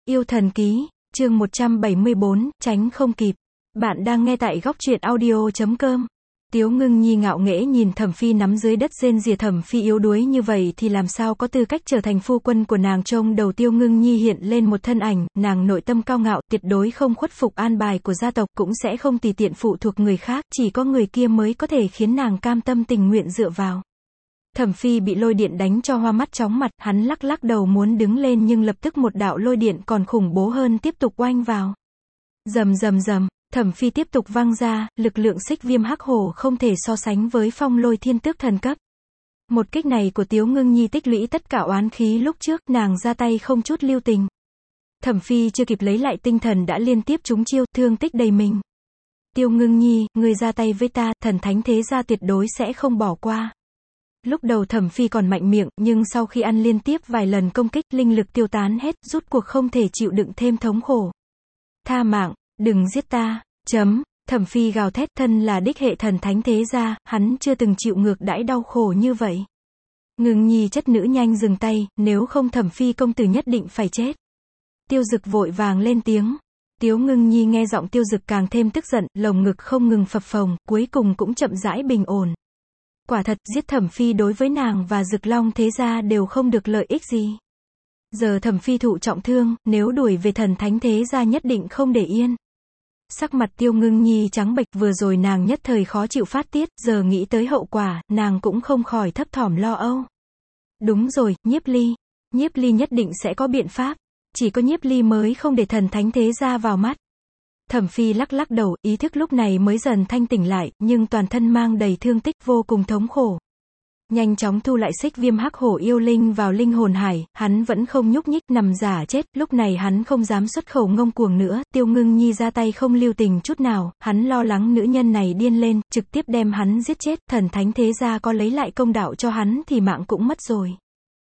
Yêu thần ký, chương 174, tránh không kịp. Bạn đang nghe tại góc truyện audio.com. Tiếu Ngưng Nhi ngạo nghễ nhìn Thẩm Phi nắm dưới đất rên rỉ. Thẩm Phi yếu đuối như vậy thì làm sao có tư cách trở thành phu quân của nàng. Trong đầu Tiếu Ngưng Nhi hiện lên một thân ảnh, nàng nội tâm cao ngạo, tuyệt đối không khuất phục an bài của gia tộc, cũng sẽ không tùy tiện phụ thuộc người khác, chỉ có người kia mới có thể khiến nàng cam tâm tình nguyện dựa vào. Thẩm Phi bị lôi điện đánh cho hoa mắt chóng mặt, hắn lắc lắc đầu muốn đứng lên nhưng lập tức một đạo lôi điện còn khủng bố hơn tiếp tục oanh vào. Rầm rầm rầm, Thẩm Phi tiếp tục văng ra, lực lượng xích viêm hắc hổ không thể so sánh với phong lôi thiên tước thần cấp. Một kích này của Tiếu Ngưng Nhi tích lũy tất cả oán khí lúc trước, nàng ra tay không chút lưu tình. Thẩm Phi chưa kịp lấy lại tinh thần đã liên tiếp trúng chiêu, thương tích đầy mình. Tiêu Ngưng Nhi, ngươi ra tay với ta, thần thánh thế gia tuyệt đối sẽ không bỏ qua. Lúc đầu Thẩm Phi còn mạnh miệng, nhưng sau khi ăn liên tiếp vài lần công kích, linh lực tiêu tán hết, rút cuộc không thể chịu đựng thêm thống khổ. Tha mạng, đừng giết ta, Thẩm Phi gào thét, thân là đích hệ thần thánh thế gia, hắn chưa từng chịu ngược đãi đau khổ như vậy. Ngưng Nhi chất nữ nhanh dừng tay, nếu không Thẩm Phi công tử nhất định phải chết. Tiêu Dực vội vàng lên tiếng. Tiếu Ngưng Nhi nghe giọng Tiêu Dực càng thêm tức giận, lồng ngực không ngừng phập phồng, cuối cùng cũng chậm rãi bình ổn. Quả thật, giết Thẩm Phi đối với nàng và Dực Long thế gia đều không được lợi ích gì. Giờ Thẩm Phi thụ trọng thương, nếu đuổi về thần thánh thế gia nhất định không để yên. Sắc mặt Tiêu Ngưng Nhi trắng bệch, vừa rồi nàng nhất thời khó chịu phát tiết, giờ nghĩ tới hậu quả, nàng cũng không khỏi thấp thỏm lo âu. Đúng rồi, Nhiếp Ly nhất định sẽ có biện pháp, chỉ có Nhiếp Ly mới không để thần thánh thế gia vào mắt. Thẩm Phi lắc lắc đầu, ý thức lúc này mới dần thanh tỉnh lại, nhưng toàn thân mang đầy thương tích, vô cùng thống khổ. Nhanh chóng thu lại xích viêm hắc hổ yêu linh vào linh hồn hải, hắn vẫn không nhúc nhích, nằm giả chết, lúc này hắn không dám xuất khẩu ngông cuồng nữa. Tiêu Ngưng Nhi ra tay không lưu tình chút nào, hắn lo lắng nữ nhân này điên lên, trực tiếp đem hắn giết chết, thần thánh thế gia có lấy lại công đạo cho hắn thì mạng cũng mất rồi.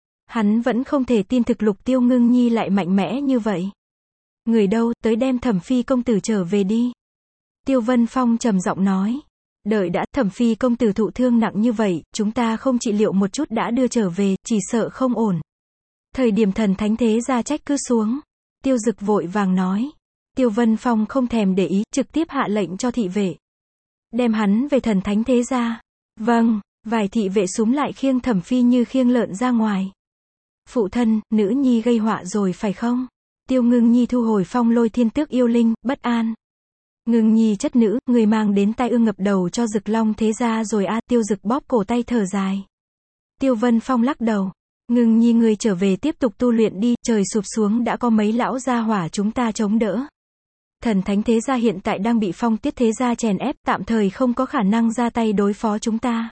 Hắn vẫn không thể tin thực lực Tiêu Ngưng Nhi lại mạnh mẽ như vậy. Người đâu, tới đem Thẩm Phi công tử trở về đi. Tiêu Vân Phong trầm giọng nói. Đợi đã, Thẩm Phi công tử thụ thương nặng như vậy, chúng ta không trị liệu một chút đã đưa trở về, chỉ sợ không ổn. Thời điểm thần thánh thế gia trách cứ xuống. Tiêu Dực vội vàng nói. Tiêu Vân Phong không thèm để ý, trực tiếp hạ lệnh cho thị vệ. Đem hắn về thần thánh thế gia. Vâng, vài thị vệ xúm lại khiêng Thẩm Phi như khiêng lợn ra ngoài. Phụ thân, nữ nhi gây họa rồi phải không? Tiêu Ngưng Nhi thu hồi phong lôi thiên tước yêu linh, bất an. Ngưng Nhi chất nữ, người mang đến tai ương ngập đầu cho Dực Long thế gia rồi a. Tiêu Dực bóp cổ tay thở dài. Tiêu Vân Phong lắc đầu. Ngưng Nhi người trở về tiếp tục tu luyện đi, trời sụp xuống đã có mấy lão gia hỏa chúng ta chống đỡ. Thần thánh thế gia hiện tại đang bị Phong Tiết thế gia chèn ép, tạm thời không có khả năng ra tay đối phó chúng ta.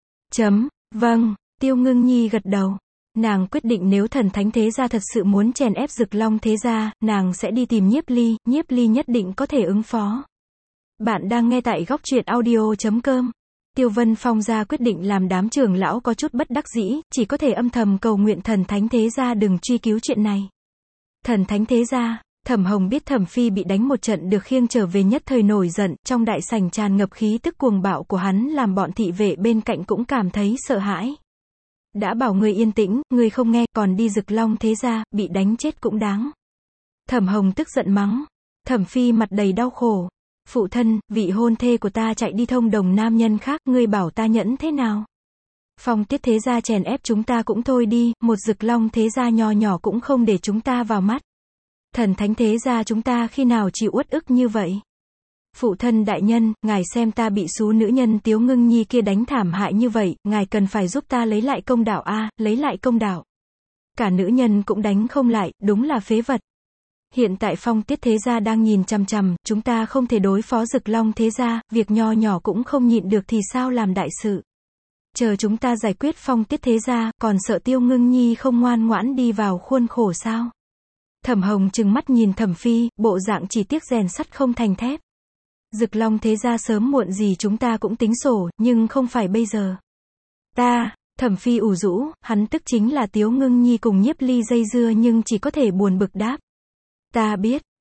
Vâng, Tiêu Ngưng Nhi gật đầu. Nàng quyết định nếu thần thánh thế gia thật sự muốn chèn ép Dực Long thế gia, nàng sẽ đi tìm Nhiếp Ly nhất định có thể ứng phó. Bạn đang nghe tại góc truyện audio.com. Tiêu Vân Phong ra quyết định làm đám trưởng lão có chút bất đắc dĩ, chỉ có thể âm thầm cầu nguyện thần thánh thế gia đừng truy cứu chuyện này. Thần thánh thế gia, Thẩm Hồng biết Thẩm Phi bị đánh một trận được khiêng trở về nhất thời nổi giận, trong đại sảnh tràn ngập khí tức cuồng bạo của hắn làm bọn thị vệ bên cạnh cũng cảm thấy sợ hãi. Đã bảo người yên tĩnh, người không nghe, còn đi Dực Long thế gia, bị đánh chết cũng đáng. Thẩm Hồng tức giận mắng. Thẩm Phi mặt đầy đau khổ. Phụ thân, vị hôn thê của ta chạy đi thông đồng nam nhân khác, ngươi bảo ta nhẫn thế nào? Phong Tiết thế gia chèn ép chúng ta cũng thôi đi, một Dực Long thế gia nho nhỏ cũng không để chúng ta vào mắt. Thần thánh thế gia chúng ta khi nào chịu uất ức như vậy? Phụ thân đại nhân, ngài xem ta bị xú nữ nhân Tiếu Ngưng Nhi kia đánh thảm hại như vậy, ngài cần phải giúp ta lấy lại công đạo a, lấy lại công đạo. Cả nữ nhân cũng đánh không lại, đúng là phế vật. Hiện tại Phong Tiết thế gia đang nhìn chằm chằm, chúng ta không thể đối phó Dực Long thế gia, việc nho nhỏ cũng không nhịn được thì sao làm đại sự. Chờ chúng ta giải quyết Phong Tiết thế gia, còn sợ Tiêu Ngưng Nhi không ngoan ngoãn đi vào khuôn khổ sao? Thẩm Hồng trừng mắt nhìn Thẩm Phi, bộ dạng chỉ tiếc rèn sắt không thành thép. Dực Long thế gia sớm muộn gì chúng ta cũng tính sổ, nhưng không phải bây giờ. Thẩm Phi ủ rũ, hắn tức chính là Tiếu Ngưng Nhi cùng Nhiếp Ly dây dưa nhưng chỉ có thể buồn bực đáp. Ta biết,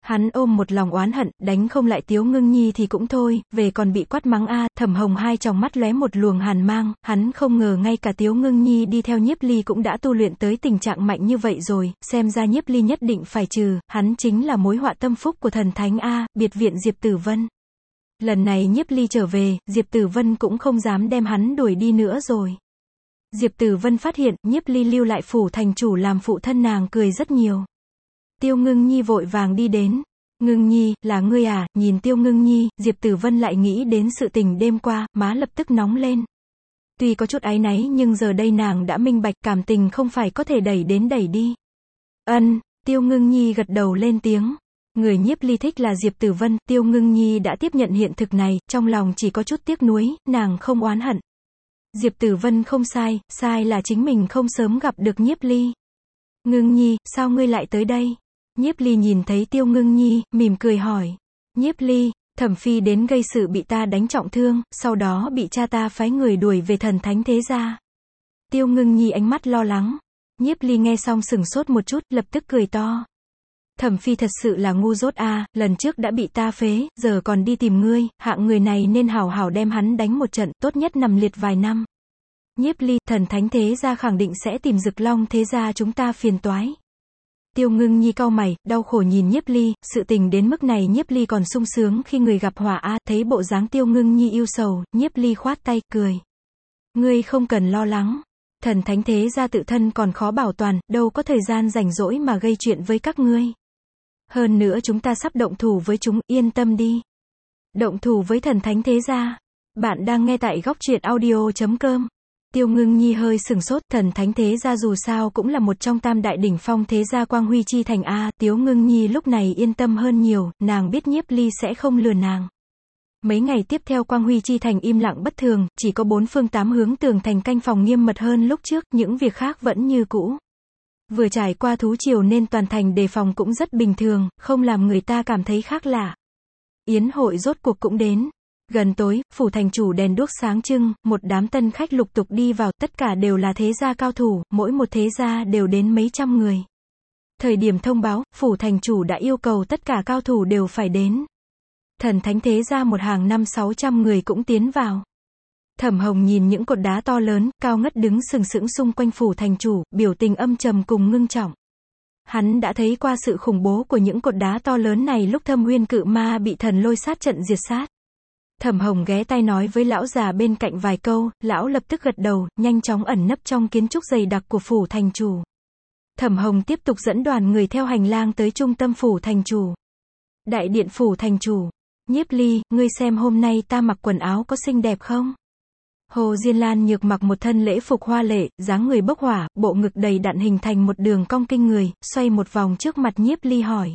Hắn ôm một lòng oán hận, đánh không lại Tiếu Ngưng Nhi thì cũng thôi, về còn bị quát mắng a. Thẩm Hồng hai tròng mắt lóe một luồng hàn mang, hắn không ngờ ngay cả Tiếu Ngưng Nhi đi theo Nhiếp Ly cũng đã tu luyện tới tình trạng mạnh như vậy rồi, xem ra Nhiếp Ly nhất định phải trừ, hắn chính là mối họa tâm phúc của thần thánh a. Biệt viện Diệp Tử Vân. Lần này Nhiếp Ly trở về, Diệp Tử Vân cũng không dám đem hắn đuổi đi nữa rồi. Diệp Tử Vân phát hiện, Nhiếp Ly lưu lại phủ thành chủ làm phụ thân nàng cười rất nhiều. Tiêu Ngưng Nhi vội vàng đi đến. Ngưng Nhi, là ngươi à? Nhìn Tiêu Ngưng Nhi, Diệp Tử Vân lại nghĩ đến sự tình đêm qua, má lập tức nóng lên. Tuy có chút áy náy nhưng giờ đây nàng đã minh bạch, cảm tình không phải có thể đẩy đến đẩy đi. Tiêu Ngưng Nhi gật đầu lên tiếng. Người Nhiếp Ly thích là Diệp Tử Vân, Tiêu Ngưng Nhi đã tiếp nhận hiện thực này, trong lòng chỉ có chút tiếc nuối, nàng không oán hận. Diệp Tử Vân không sai, sai là chính mình không sớm gặp được Nhiếp Ly. Ngưng Nhi, sao ngươi lại tới đây? Nhiếp Ly nhìn thấy Tiêu Ngưng Nhi, mỉm cười hỏi. Nhiếp Ly, Thẩm Phi đến gây sự bị ta đánh trọng thương, sau đó bị cha ta phái người đuổi về thần thánh thế gia. Tiêu Ngưng Nhi ánh mắt lo lắng. Nhiếp Ly nghe xong sừng sốt một chút, lập tức cười to. Thẩm Phi thật sự là ngu dốt a, lần trước đã bị ta phế, giờ còn đi tìm ngươi, hạng người này nên hảo hảo đem hắn đánh một trận, tốt nhất nằm liệt vài năm. Nhiếp Ly, thần thánh thế gia khẳng định sẽ tìm Dực Long thế gia chúng ta phiền toái. Tiêu Ngưng Nhi cau mày, đau khổ nhìn Nhiếp Ly, sự tình đến mức này Nhiếp Ly còn sung sướng khi người gặp họa a. Thấy bộ dáng Tiêu Ngưng Nhi yêu sầu, Nhiếp Ly khoát tay, cười. Ngươi không cần lo lắng. Thần thánh thế gia tự thân còn khó bảo toàn, đâu có thời gian rảnh rỗi mà gây chuyện với các ngươi. Hơn nữa chúng ta sắp động thủ với chúng, yên tâm đi. Động thủ với thần thánh thế gia. Bạn đang nghe tại góc truyện audio.com. Tiêu Ngưng Nhi hơi sừng sốt, thần thánh thế gia dù sao cũng là một trong tam đại đỉnh phong thế gia Quang Huy Chi Thành a. Tiêu Ngưng Nhi lúc này yên tâm hơn nhiều, nàng biết Nhiếp Ly sẽ không lừa nàng. Mấy ngày tiếp theo Quang Huy Chi Thành im lặng bất thường, chỉ có 4 phương 8 hướng tường thành canh phòng nghiêm mật hơn lúc trước, những việc khác vẫn như cũ. Vừa trải qua thú triều nên toàn thành đề phòng cũng rất bình thường, không làm người ta cảm thấy khác lạ. Yến hội rốt cuộc cũng đến. Gần tối, phủ thành chủ đèn đuốc sáng trưng, một đám tân khách lục tục đi vào, tất cả đều là thế gia cao thủ, mỗi một thế gia đều đến mấy trăm người. Thời điểm thông báo, phủ thành chủ đã yêu cầu tất cả cao thủ đều phải đến. Thần thánh thế gia một hàng 500-600 người cũng tiến vào. Thẩm Hồng nhìn những cột đá to lớn, cao ngất đứng sừng sững xung quanh phủ thành chủ, biểu tình âm trầm cùng ngưng trọng. Hắn đã thấy qua sự khủng bố của những cột đá to lớn này lúc Thâm Uyên Cự Ma bị thần lôi sát trận diệt sát. Thẩm Hồng ghé tai nói với lão già bên cạnh vài câu, lão lập tức gật đầu, nhanh chóng ẩn nấp trong kiến trúc dày đặc của phủ thành chủ. Thẩm Hồng tiếp tục dẫn đoàn người theo hành lang tới trung tâm phủ thành chủ. Đại điện phủ thành chủ. Nhiếp Ly, ngươi xem hôm nay ta mặc quần áo có xinh đẹp không? Hồ Diên Lan Nhược mặc một thân lễ phục hoa lệ, dáng người bốc hỏa, bộ ngực đầy đặn hình thành một đường cong kinh người, xoay một vòng trước mặt Nhiếp Ly hỏi.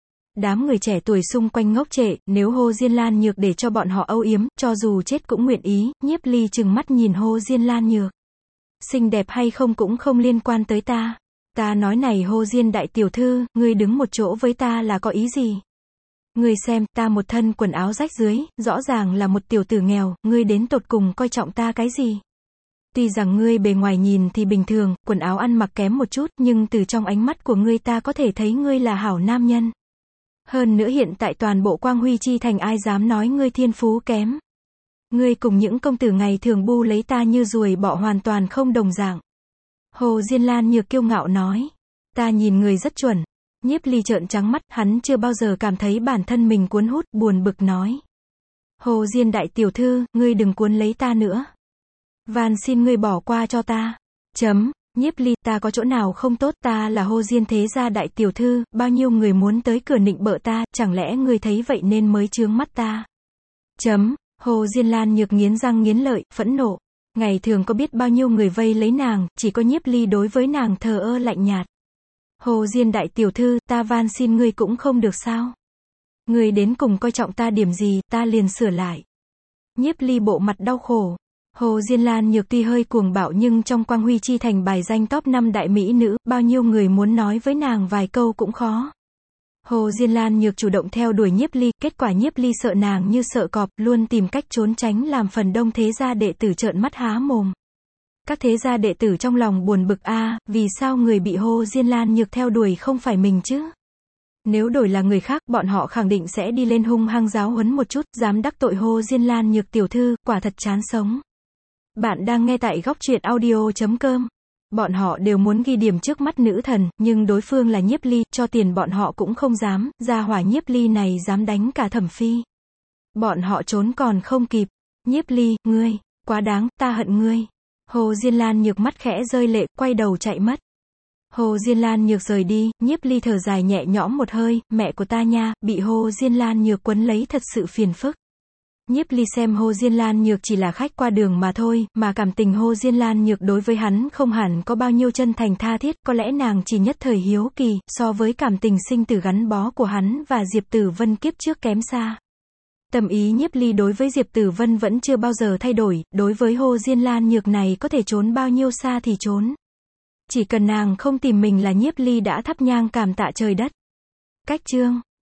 Đám người trẻ tuổi xung quanh ngốc trệ, nếu Hồ Diên Lan Nhược để cho bọn họ âu yếm, cho dù chết cũng nguyện ý. Nhiếp Ly trừng mắt nhìn Hồ Diên Lan Nhược. Xinh đẹp hay không cũng không liên quan tới ta. Ta nói này Hồ Diên đại tiểu thư, ngươi đứng một chỗ với ta là có ý gì? Ngươi xem, ta một thân quần áo rách rưới, rõ ràng là một tiểu tử nghèo, ngươi đến tột cùng coi trọng ta cái gì? Tuy rằng ngươi bề ngoài nhìn thì bình thường, quần áo ăn mặc kém một chút, nhưng từ trong ánh mắt của ngươi ta có thể thấy ngươi là hảo nam nhân. Hơn nữa hiện tại toàn bộ Quang Huy Chi Thành ai dám nói ngươi thiên phú kém. Ngươi cùng những công tử ngày thường bu lấy ta như ruồi bọ hoàn toàn không đồng dạng. Hồ Diên Lan Nhược kiêu ngạo nói. Ta nhìn người rất chuẩn. Nhiếp Ly trợn trắng mắt, hắn chưa bao giờ cảm thấy bản thân mình cuốn hút, buồn bực nói. Hồ Diên đại tiểu thư, ngươi đừng cuốn lấy ta nữa. Van xin ngươi bỏ qua cho ta. Nhiếp Ly, ta có chỗ nào không tốt, ta là Hồ Diên thế gia đại tiểu thư, bao nhiêu người muốn tới cửa nịnh bợ ta, chẳng lẽ ngươi thấy vậy nên mới chướng mắt ta. Hồ Diên Lan Nhược nghiến răng nghiến lợi, phẫn nộ. Ngày thường có biết bao nhiêu người vây lấy nàng, chỉ có Nhiếp Ly đối với nàng thờ ơ lạnh nhạt. Hồ Diên đại tiểu thư, ta van xin ngươi cũng không được sao? Ngươi đến cùng coi trọng ta điểm gì, ta liền sửa lại. Nhiếp Ly bộ mặt đau khổ. Hồ Diên Lan Nhược tuy hơi cuồng bạo nhưng trong Quang Huy Chi Thành bài danh top 5 đại mỹ nữ, bao nhiêu người muốn nói với nàng vài câu cũng khó. Hồ Diên Lan Nhược chủ động theo đuổi Nhiếp Ly, kết quả Nhiếp Ly sợ nàng như sợ cọp, luôn tìm cách trốn tránh làm phần đông thế gia đệ tử trợn mắt há mồm. Các thế gia đệ tử trong lòng buồn bực a, vì sao người bị Hồ Diên Lan Nhược theo đuổi không phải mình chứ? Nếu đổi là người khác, bọn họ khẳng định sẽ đi lên hung hăng giáo huấn một chút, dám đắc tội Hồ Diên Lan Nhược tiểu thư, quả thật chán sống. Bạn đang nghe tại góc truyện audio.com. Bọn họ đều muốn ghi điểm trước mắt nữ thần, nhưng đối phương là Nhiếp Ly, cho tiền bọn họ cũng không dám, gia hỏa Nhiếp Ly này dám đánh cả Thẩm Phi. Bọn họ trốn còn không kịp. Nhiếp Ly, ngươi, quá đáng, ta hận ngươi. Hồ Diên Lan Nhược mắt khẽ rơi lệ, quay đầu chạy mất. Hồ Diên Lan Nhược rời đi, Nhiếp Ly thở dài nhẹ nhõm một hơi, mẹ của ta nha, bị Hồ Diên Lan Nhược quấn lấy thật sự phiền phức. Nhiếp Ly xem Hồ Diên Lan Nhược chỉ là khách qua đường mà thôi, mà cảm tình Hồ Diên Lan Nhược đối với hắn không hẳn có bao nhiêu chân thành tha thiết, có lẽ nàng chỉ nhất thời hiếu kỳ, so với cảm tình sinh tử gắn bó của hắn và Diệp Tử Vân kiếp trước kém xa. Tâm ý Nhiếp Ly đối với Diệp Tử Vân vẫn chưa bao giờ thay đổi, đối với Hồ Diên Lan Nhược này có thể trốn bao nhiêu xa thì trốn. Chỉ cần nàng không tìm mình là Nhiếp Ly đã thắp nhang cảm tạ trời đất. Cách chương